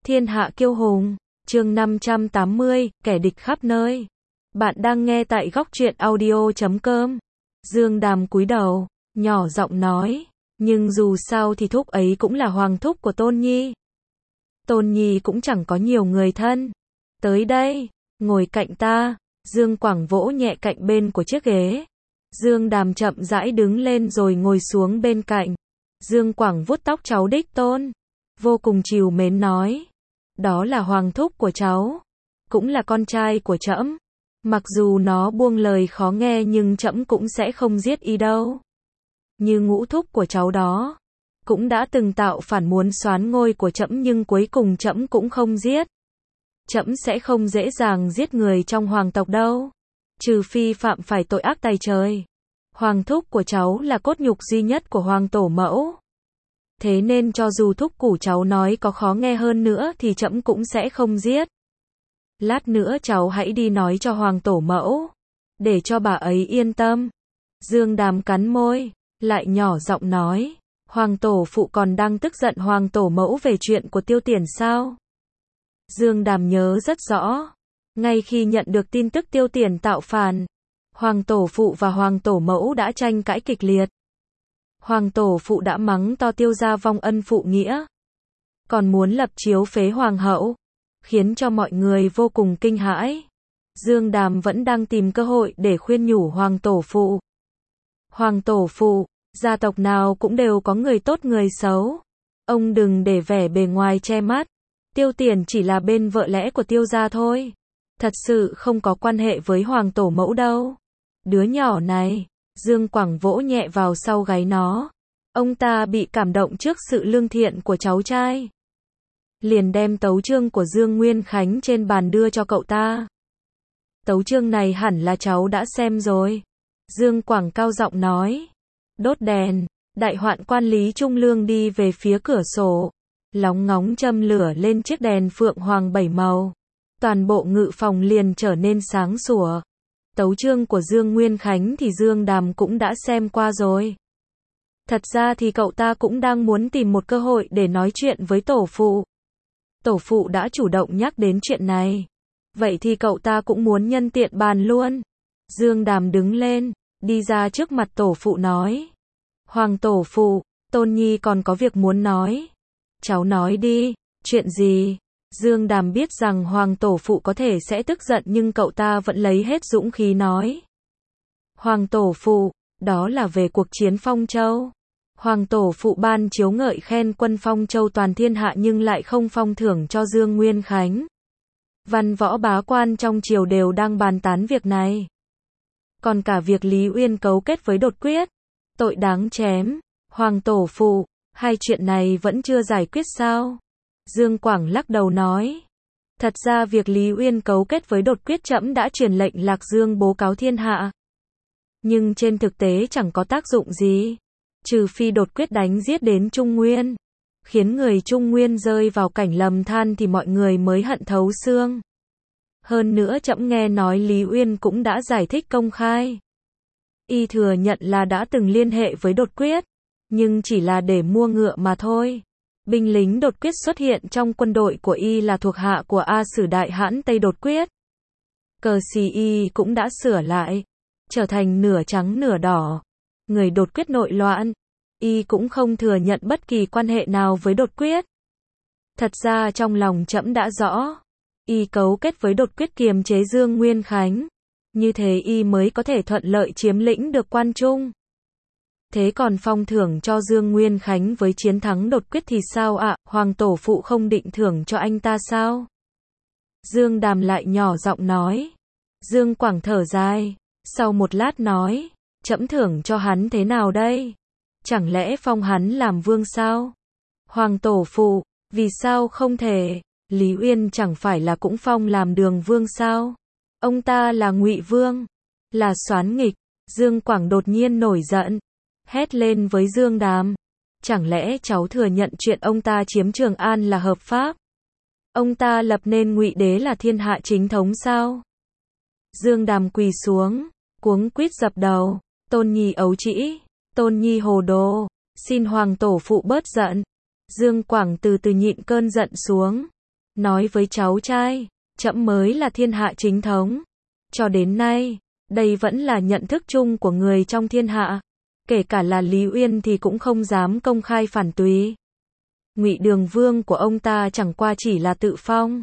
Thiên hạ kiêu hùng, chương 580, kẻ địch khắp nơi. Bạn đang nghe tại góc truyện audio.com. Dương Đàm cúi đầu, nhỏ giọng nói, nhưng dù sao thì thúc ấy cũng là hoàng thúc của Tôn Nhi. Tôn Nhi cũng chẳng có nhiều người thân. Tới đây, ngồi cạnh ta. Dương Quảng vỗ nhẹ cạnh bên của chiếc ghế. Dương Đàm chậm rãi đứng lên rồi ngồi xuống bên cạnh. Dương Quảng vuốt tóc cháu đích tôn, vô cùng trìu mến nói, đó là hoàng thúc của cháu, cũng là con trai của trẫm. Mặc dù nó buông lời khó nghe nhưng trẫm cũng sẽ không giết y đâu. Như ngũ thúc của cháu đó, cũng đã từng tạo phản muốn soán ngôi của trẫm nhưng cuối cùng trẫm cũng không giết. Trẫm sẽ không dễ dàng giết người trong hoàng tộc đâu, trừ phi phạm phải tội ác tày trời. Hoàng thúc của cháu là cốt nhục duy nhất của hoàng tổ mẫu. Thế nên cho dù thúc của cháu nói có khó nghe hơn nữa thì trẫm cũng sẽ không giết. Lát nữa cháu hãy đi nói cho hoàng tổ mẫu, để cho bà ấy yên tâm. Dương Đàm cắn môi, lại nhỏ giọng nói, hoàng tổ phụ còn đang tức giận hoàng tổ mẫu về chuyện của Tiêu Tiền sao? Dương Đàm nhớ rất rõ, ngay khi nhận được tin tức Tiêu Tiền tạo phản, hoàng tổ phụ và hoàng tổ mẫu đã tranh cãi kịch liệt. Hoàng tổ phụ đã mắng to Tiêu gia vong ân phụ nghĩa, còn muốn lập chiếu phế hoàng hậu, khiến cho mọi người vô cùng kinh hãi. Dương Đàm vẫn đang tìm cơ hội để khuyên nhủ hoàng tổ phụ. Hoàng tổ phụ, gia tộc nào cũng đều có người tốt người xấu. Ông đừng để vẻ bề ngoài che mắt. Tiêu Tiền chỉ là bên vợ lẽ của Tiêu gia thôi. Thật sự không có quan hệ với hoàng tổ mẫu đâu. Đứa nhỏ này, Dương Quảng vỗ nhẹ vào sau gáy nó. Ông ta bị cảm động trước sự lương thiện của cháu trai. Liền đem tấu chương của Dương Nguyên Khánh trên bàn đưa cho cậu ta. Tấu chương này hẳn là cháu đã xem rồi. Dương Quảng cao giọng nói. Đốt đèn, đại hoạn quan Lý Trung Lương đi về phía cửa sổ. Lóng ngóng châm lửa lên chiếc đèn phượng hoàng 7 màu. Toàn bộ ngự phòng liền trở nên sáng sủa. Tấu chương của Dương Nguyên Khánh thì Dương Đàm cũng đã xem qua rồi. Thật ra thì cậu ta cũng đang muốn tìm một cơ hội để nói chuyện với tổ phụ. Tổ phụ đã chủ động nhắc đến chuyện này. Vậy thì cậu ta cũng muốn nhân tiện bàn luôn. Dương Đàm đứng lên, đi ra trước mặt tổ phụ nói. Hoàng tổ phụ, Tôn Nhi còn có việc muốn nói. Cháu nói đi, chuyện gì? Dương Đàm biết rằng hoàng tổ phụ có thể sẽ tức giận nhưng cậu ta vẫn lấy hết dũng khí nói. Hoàng tổ phụ, đó là về cuộc chiến Phong Châu. Hoàng tổ phụ ban chiếu ngợi khen quân Phong Châu toàn thiên hạ nhưng lại không phong thưởng cho Dương Nguyên Khánh. Văn võ bá quan trong triều đều đang bàn tán việc này. Còn cả việc Lý Uyên cấu kết với Đột Quyết, tội đáng chém. Hoàng tổ phụ, hai chuyện này vẫn chưa giải quyết sao? Dương Quảng lắc đầu nói. Thật ra việc Lý Uyên cấu kết với Đột Quyết trẫm đã truyền lệnh Lạc Dương bố cáo thiên hạ. Nhưng trên thực tế chẳng có tác dụng gì. Trừ phi Đột Quyết đánh giết đến Trung Nguyên, khiến người Trung Nguyên rơi vào cảnh lầm than thì mọi người mới hận thấu xương. Hơn nữa trẫm nghe nói Lý Uyên cũng đã giải thích công khai. Y thừa nhận là đã từng liên hệ với Đột Quyết, nhưng chỉ là để mua ngựa mà thôi. Binh lính Đột Quyết xuất hiện trong quân đội của Y là thuộc hạ của A Sử Đại Hãn Tây Đột Quyết. Cờ xì Y cũng đã sửa lại, trở thành nửa trắng nửa đỏ. Người Đột Quyết nội loạn, Y cũng không thừa nhận bất kỳ quan hệ nào với Đột Quyết. Thật ra trong lòng trẫm đã rõ, Y cấu kết với Đột Quyết kiềm chế Dương Nguyên Khánh. Như thế Y mới có thể thuận lợi chiếm lĩnh được Quan Trung. Thế còn phong thưởng cho Dương Nguyên Khánh với chiến thắng Đột Quyết thì sao ạ? Hoàng tổ phụ không định thưởng cho anh ta sao? Dương Đàm lại nhỏ giọng nói. Dương Quảng thở dài, sau một lát nói, trẫm thưởng cho hắn thế nào đây? Chẳng lẽ phong hắn làm vương sao? Hoàng tổ phụ, vì sao không thể? Lý Uyên chẳng phải là cũng phong làm Đường vương sao? Ông ta là Ngụy vương, là soán nghịch. Dương Quảng đột nhiên nổi giận, hét lên với Dương Đàm. Chẳng lẽ cháu thừa nhận chuyện ông ta chiếm Trường An là hợp pháp? Ông ta lập nên Ngụy đế là thiên hạ chính thống sao? Dương Đàm quỳ xuống, cuống quýt dập đầu. Tôn Nhi ấu trĩ, Tôn Nhi hồ đồ, xin hoàng tổ phụ bớt giận. Dương Quảng từ từ nhịn cơn giận xuống. nói với cháu trai, trẫm mới là thiên hạ chính thống. Cho đến nay, đây vẫn là nhận thức chung của người trong thiên hạ. Kể cả là Lý Uyên thì cũng không dám công khai phản tùy. Ngụy Đường Vương của ông ta chẳng qua chỉ là tự phong.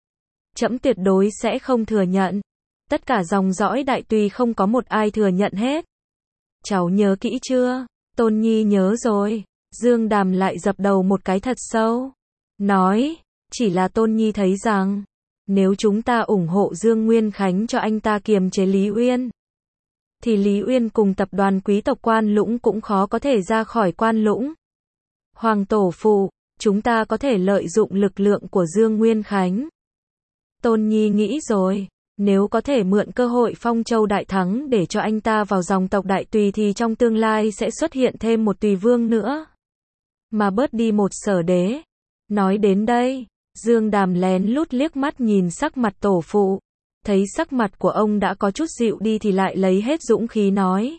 Trẫm tuyệt đối sẽ không thừa nhận. Tất cả dòng dõi đại tùy không có một ai thừa nhận hết. Cháu nhớ kỹ chưa? Tôn Nhi nhớ rồi. Dương Đàm lại dập đầu một cái thật sâu. Nói, chỉ là Tôn Nhi thấy rằng, nếu chúng ta ủng hộ Dương Nguyên Khánh cho anh ta kiềm chế Lý Uyên, thì Lý Uyên cùng tập đoàn quý tộc Quan Lũng cũng khó có thể ra khỏi Quan Lũng. Hoàng tổ phụ, chúng ta có thể lợi dụng lực lượng của Dương Nguyên Khánh. Tôn Nhi nghĩ rồi, nếu có thể mượn cơ hội Phong Châu đại thắng để cho anh ta vào dòng tộc đại tùy thì trong tương lai sẽ xuất hiện thêm một tùy vương nữa. Mà bớt đi một sở đế. Nói đến đây, Dương Đàm lén lút liếc mắt nhìn sắc mặt tổ phụ. Thấy sắc mặt của ông đã có chút dịu đi thì lại lấy hết dũng khí nói.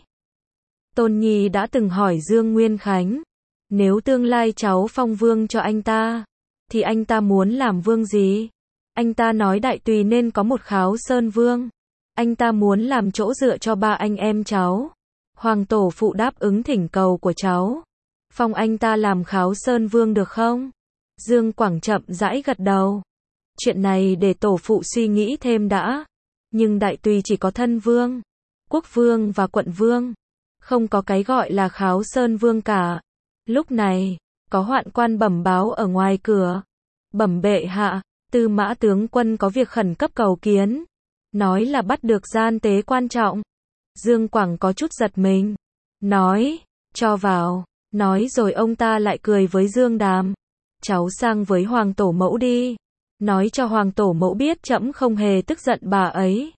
Tôn Nhi đã từng hỏi Dương Nguyên Khánh, nếu tương lai cháu phong vương cho anh ta, thì anh ta muốn làm vương gì? Anh ta nói đại tùy nên có một Kháo Sơn Vương. Anh ta muốn làm chỗ dựa cho ba anh em cháu. Hoàng tổ phụ đáp ứng thỉnh cầu của cháu. Phong anh ta làm Kháo Sơn Vương được không? Dương Quảng chậm rãi gật đầu. Chuyện này để tổ phụ suy nghĩ thêm đã. Nhưng đại tùy chỉ có thân vương, quốc vương và quận vương. Không có cái gọi là Kháo Sơn Vương cả. Lúc này, có hoạn quan bẩm báo ở ngoài cửa. Bẩm bệ hạ, Tư Mã tướng quân có việc khẩn cấp cầu kiến. Nói là bắt được gian tế quan trọng. Dương Quảng có chút giật mình. Nói, cho vào. Nói rồi ông ta lại cười với Dương Đàm. Cháu sang với Hoàng tổ mẫu đi. Nói cho Hoàng tổ mẫu biết trẫm không hề tức giận bà ấy.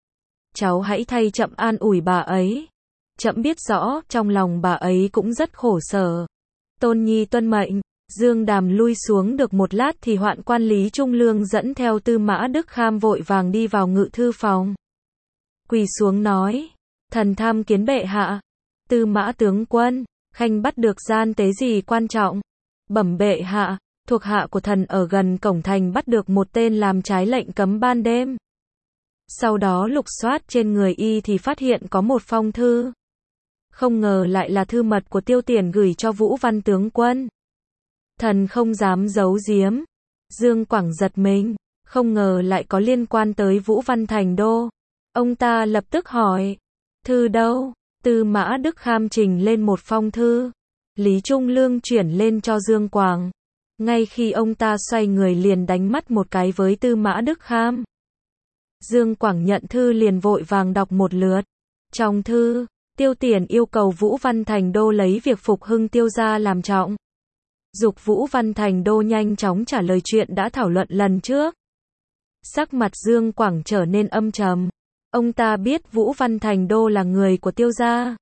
Cháu hãy thay trẫm an ủi bà ấy. Trẫm biết rõ, trong lòng bà ấy cũng rất khổ sở. Tôn Nhi tuân mệnh. Dương Đàm lui xuống được một lát thì hoạn quan Lý Trung Lương dẫn theo Tư Mã Đức Kham vội vàng đi vào ngự thư phòng. Quỳ xuống nói, thần tham kiến bệ hạ. Tư Mã tướng quân, khanh bắt được gian tế gì quan trọng? Bẩm bệ hạ, thuộc hạ của thần ở gần cổng thành bắt được một tên làm trái lệnh cấm ban đêm. Sau đó lục soát trên người y thì phát hiện có một phong thư. Không ngờ lại là thư mật của Tiêu Tiền gửi cho Vũ Văn tướng quân. Thần không dám giấu giếm. Dương Quảng giật mình, không ngờ lại có liên quan tới Vũ Văn Thành Đô. Ông ta lập tức hỏi, thư đâu? Tư Mã Đức Kham trình lên một phong thư. Lý Trung Lương chuyển lên cho Dương Quảng. Ngay khi ông ta xoay người liền đánh mắt một cái với Tư Mã Đức Kham. Dương Quảng nhận thư liền vội vàng đọc một lượt. Trong thư, Tiêu Tiền yêu cầu Vũ Văn Thành Đô lấy việc phục hưng Tiêu gia làm trọng. Giục Vũ Văn Thành Đô nhanh chóng trả lời chuyện đã thảo luận lần trước. Sắc mặt Dương Quảng trở nên âm trầm. Ông ta biết Vũ Văn Thành Đô là người của Tiêu gia.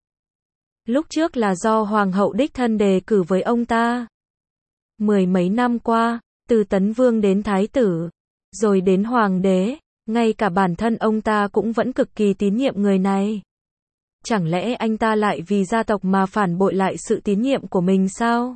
Lúc trước là do Hoàng hậu đích thân đề cử với ông ta. Mười mấy năm qua, từ Tấn Vương đến Thái tử, rồi đến Hoàng đế, ngay cả bản thân ông ta cũng vẫn cực kỳ tín nhiệm người này. Chẳng lẽ anh ta lại vì gia tộc mà phản bội lại sự tín nhiệm của mình sao?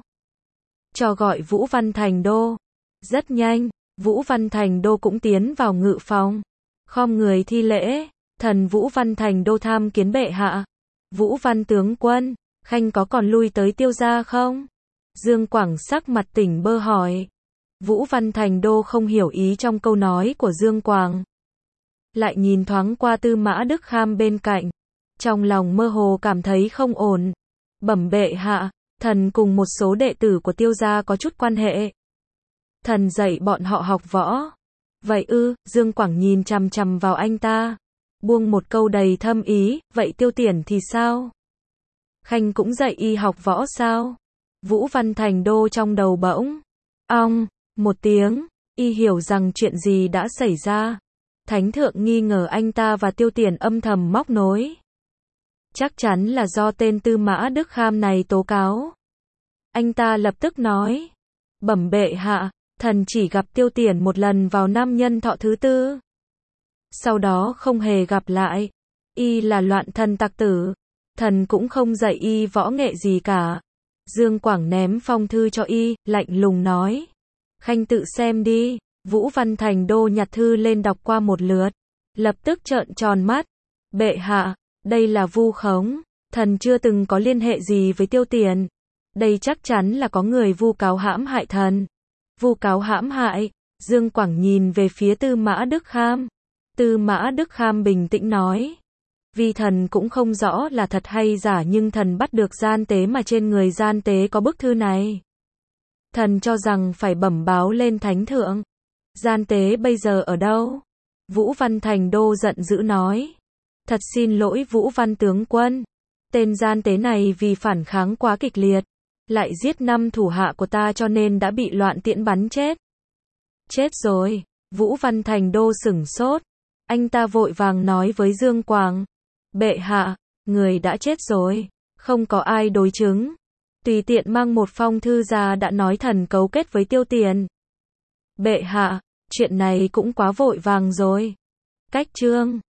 Cho gọi Vũ Văn Thành Đô. Rất nhanh, Vũ Văn Thành Đô cũng tiến vào ngự phòng. Khom người thi lễ, thần Vũ Văn Thành Đô tham kiến bệ hạ. Vũ Văn tướng quân, khanh có còn lui tới Tiêu gia không? Dương Quảng sắc mặt tỉnh bơ hỏi. Vũ Văn Thành Đô không hiểu ý trong câu nói của Dương Quảng. Lại nhìn thoáng qua Tư Mã Đức Kham bên cạnh. Trong lòng mơ hồ cảm thấy không ổn. Bẩm bệ hạ, thần cùng một số đệ tử của Tiêu gia có chút quan hệ. Thần dạy bọn họ học võ. Vậy ư? Dương Quảng nhìn chằm chằm vào anh ta. Buông một câu đầy thâm ý, vậy Tiêu Tiền thì sao? Khanh cũng dạy y học võ sao? Vũ Văn Thành Đô trong đầu bỗng. Ong, một tiếng, y hiểu rằng chuyện gì đã xảy ra. Thánh thượng nghi ngờ anh ta và Tiêu Tiền âm thầm móc nối. Chắc chắn là do tên Tư Mã Đức Kham này tố cáo. Anh ta lập tức nói. Bẩm bệ hạ, thần chỉ gặp Tiêu Tiền một lần vào năm Nhân Thọ thứ 4. Sau đó không hề gặp lại. Y là loạn thần tặc tử. Thần cũng không dạy y võ nghệ gì cả. Dương Quảng ném phong thư cho y, lạnh lùng nói. Khanh tự xem đi. Vũ Văn Thành Đô nhặt thư lên đọc qua một lượt, lập tức trợn tròn mắt. Bệ hạ, đây là vu khống, thần chưa từng có liên hệ gì với Tiêu Tiền. Đây chắc chắn là có người vu cáo hãm hại thần. Vu cáo hãm hại, Dương Quảng nhìn về phía Tư Mã Đức Kham. Tư Mã Đức Kham bình tĩnh nói. Vì thần cũng không rõ là thật hay giả nhưng thần bắt được gian tế mà trên người gian tế có bức thư này. Thần cho rằng phải bẩm báo lên thánh thượng. Gian tế bây giờ ở đâu? Vũ Văn Thành Đô giận dữ nói. Thật xin lỗi Vũ Văn tướng quân. Tên gian tế này vì phản kháng quá kịch liệt, lại giết 5 thủ hạ của ta cho nên đã bị loạn tiễn bắn chết. Chết rồi. Vũ Văn Thành Đô sửng sốt. Anh ta vội vàng nói với Dương Quảng. Bệ hạ, người đã chết rồi. Không có ai đối chứng. Tùy tiện mang một phong thư ra đã nói thần cấu kết với Tiêu Tiền. Bệ hạ, chuyện này cũng quá vội vàng rồi. Cách chương